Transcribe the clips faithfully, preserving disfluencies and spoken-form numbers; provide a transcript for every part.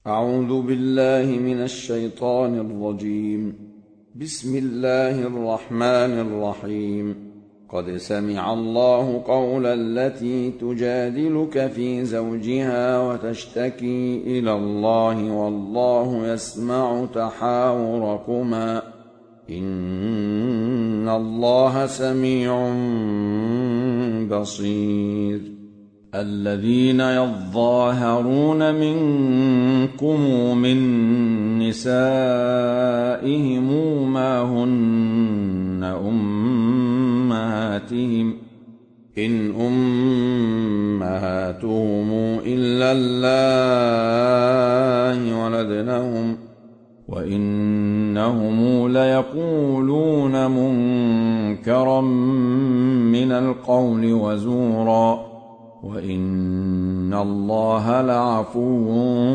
أعوذ بالله من الشيطان الرجيم. بسم الله الرحمن الرحيم. قد سمع الله قول التي تجادلك في زوجها وتشتكي إلى الله والله يسمع تحاوركما إن الله سميع بصير. الذين يظاهرون منكم من نسائهم ما هن أمهاتهم إن أمهاتهم إلا الله ولدنهم وإنهم ليقولون منكرا من القول وزورا وإن الله لعفو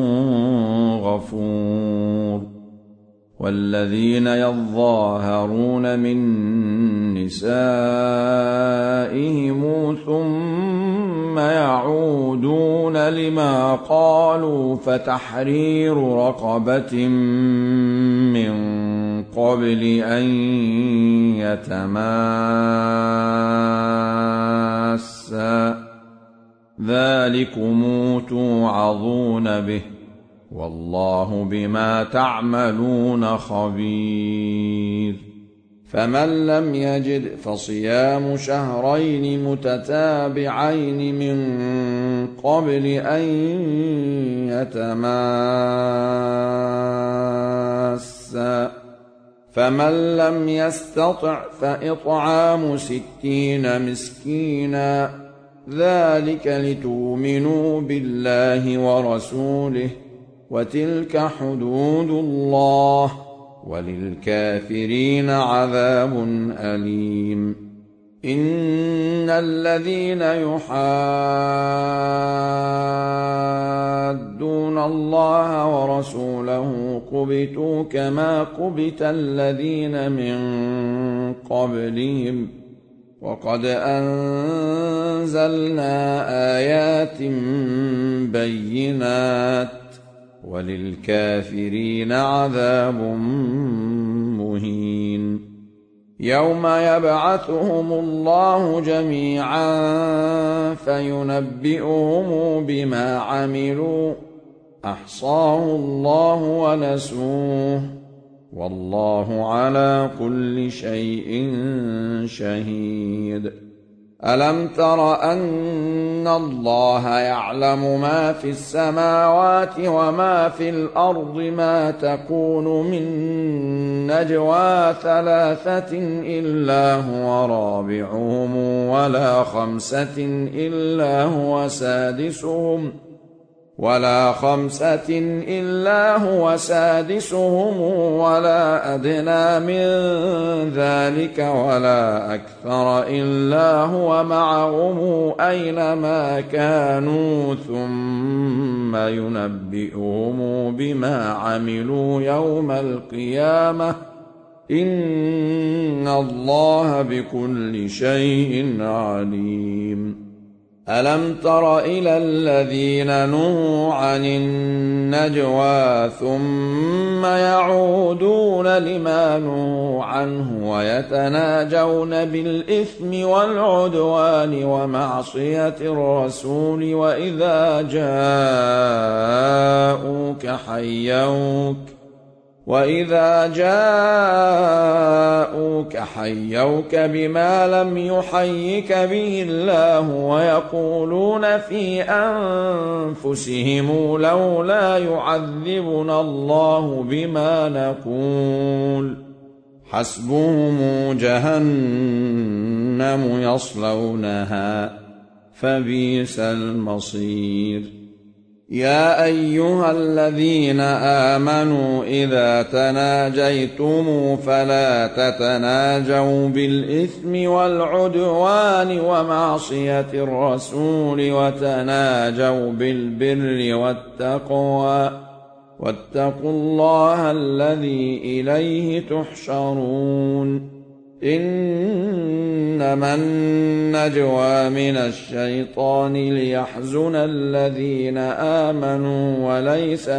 غفور. والذين يظاهرون من نسائهم ثم يعودون لما قالوا فتحرير رقبة من قبل أن يتماسا ذلكم توعظون به والله بما تعملون خبير. فمن لم يجد فصيام شهرين متتابعين من قبل أن يتماسا فمن لم يستطع فإطعام ستين مسكينا ذلك لتؤمنوا بالله ورسوله وتلك حدود الله وللكافرين عذاب أليم. إن الذين يحادون الله ورسوله كبتوا كما كبت الذين من قبلهم وقد أنزلنا آيات بينات وللكافرين عذاب مهين. يوم يبعثهم الله جميعا فينبئهم بما عملوا أحصاه الله ونسوه والله على كل شيء شهيد. ألم تر أن الله يعلم ما في السماوات وما في الأرض ما تكون من نجوى ثلاثة إلا هو رابعهم ولا خمسة إلا هو سادسهم ولا خمسة إلا هو سادسهم ولا أدنى من ذلك ولا أكثر إلا هو معهم أينما كانوا ثم ينبئهم بما عملوا يوم القيامة إن الله بكل شيء عليم. ألم تر إلى الذين نهوا عن النجوى ثم يعودون لما نهوا عنه ويتناجون بالإثم والعدوان ومعصية الرسول وإذا جاءوك حيوك وإذا جاءوك حيوك بما لم يحيك به الله ويقولون في أنفسهم لولا يعذبنا الله بما نقول حسبهم جهنم يصلونها فبئس المصير. يا أيها الذين آمنوا إذا تناجيتم فلا تتناجوا بالإثم والعدوان ومعصية الرسول وتناجوا بالبر والتقوى واتقوا الله الذي إليه تحشرون. إنما النجوى من الشيطان ليحزن الذين آمنوا وليس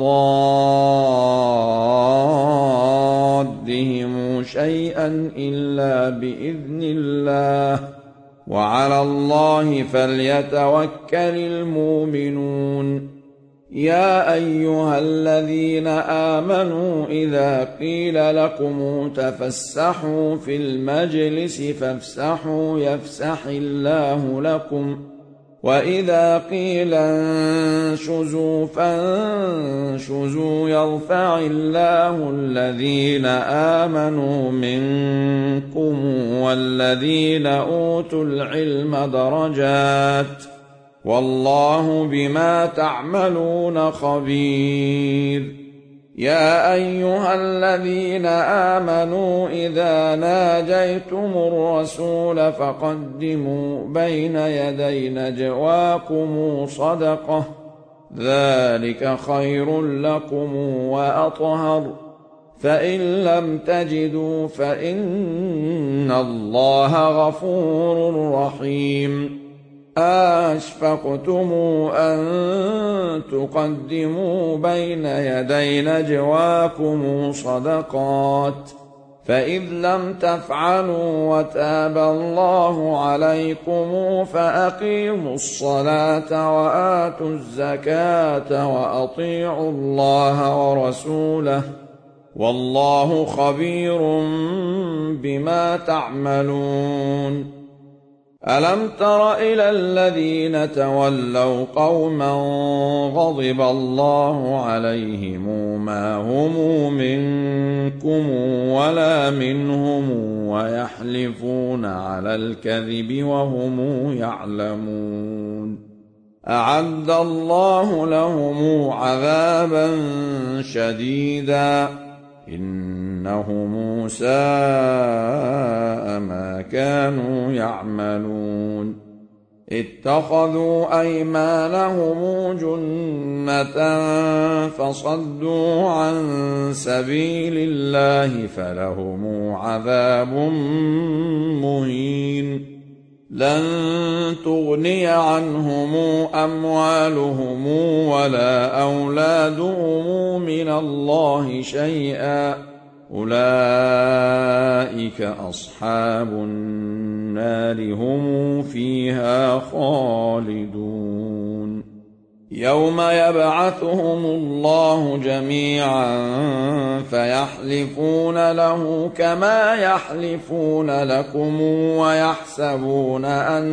بضادهم شيئا إلا بإذن الله وعلى الله فليتوكل المؤمنون. يا أيها الذين آمنوا إذا قيل لكم تفسحوا في المجلس فافسحوا يفسح الله لكم وإذا قيل انشزوا فانشزوا يرفع الله الذين آمنوا منكم والذين أوتوا العلم درجات والله بما تعملون خبير. يا أيها الذين آمنوا إذا ناجيتم الرسول فقدموا بين يدي نجواكم صدقة ذلك خير لكم وأطهر فإن لم تجدوا فإن الله غفور رحيم. أشفقتم أن تقدموا بين يدي نجواكم صدقات فإذ لم تفعلوا وتاب الله عليكم فأقيموا الصلاة وآتوا الزكاة وأطيعوا الله ورسوله والله خبير بما تعملون. ألم تر إلى الذين تولوا قوما غضب الله عليهم ما هم منكم ولا منهم ويحلفون على الكذب وهم يعلمون أعد الله لهم عذابا شديدا إنهم ساء ما كانوا يعملون. اتخذوا أيمانهم جنة فصدوا عن سبيل الله فلهم عذاب مهين. لن تغني عنهم أموالهم ولا أولادهم من الله شيئا أولئك أصحاب النار هم فيها خالدون. يوم يبعثهم الله جميعا فيحلفون له كما يحلفون لكم ويحسبون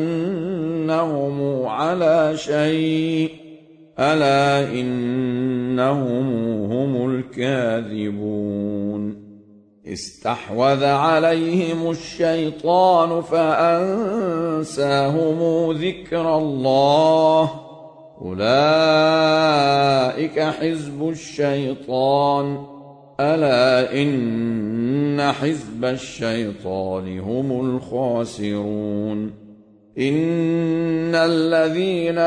أنهم على شيء ألا إنهم هم الكاذبون. استحوذ عليهم الشيطان فأنساهم ذكر الله أولئك حزب الشيطان ألا إن حزب الشيطان هم الخاسرون. إن الذين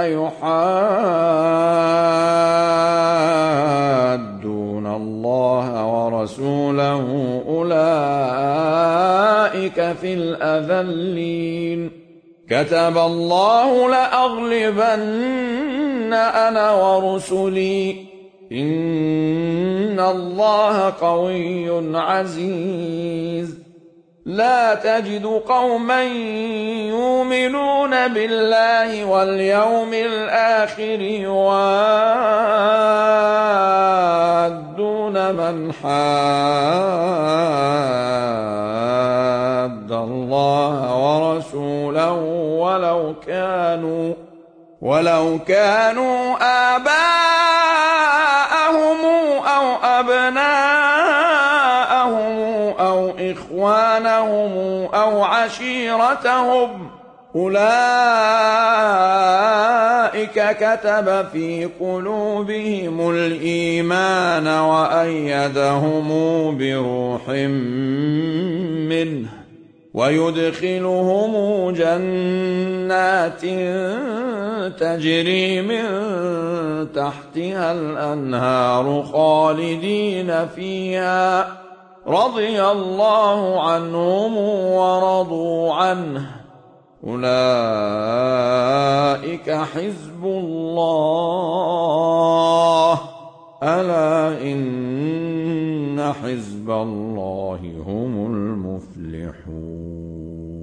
يحادون الله ورسوله أولئك في الأذلين. كتب الله لأغلبن أنا ورسلي إن الله قوي عزيز. لا تجد قوما يؤمنون بالله واليوم الآخر يوادون من حاد الله ورسوله ولو كانوا ولو كانوا آباءهم أو أبناءهم أو إخوانهم أو عشيرتهم أولئك كتب في قلوبهم الإيمان وأيدهم بروح منه ويدخلهم جنات تجري من تحتها الأنهار خالدين فيها رضي الله عنهم ورضوا عنه أولئك حزب الله ألا إن حزب الله هم المفلحون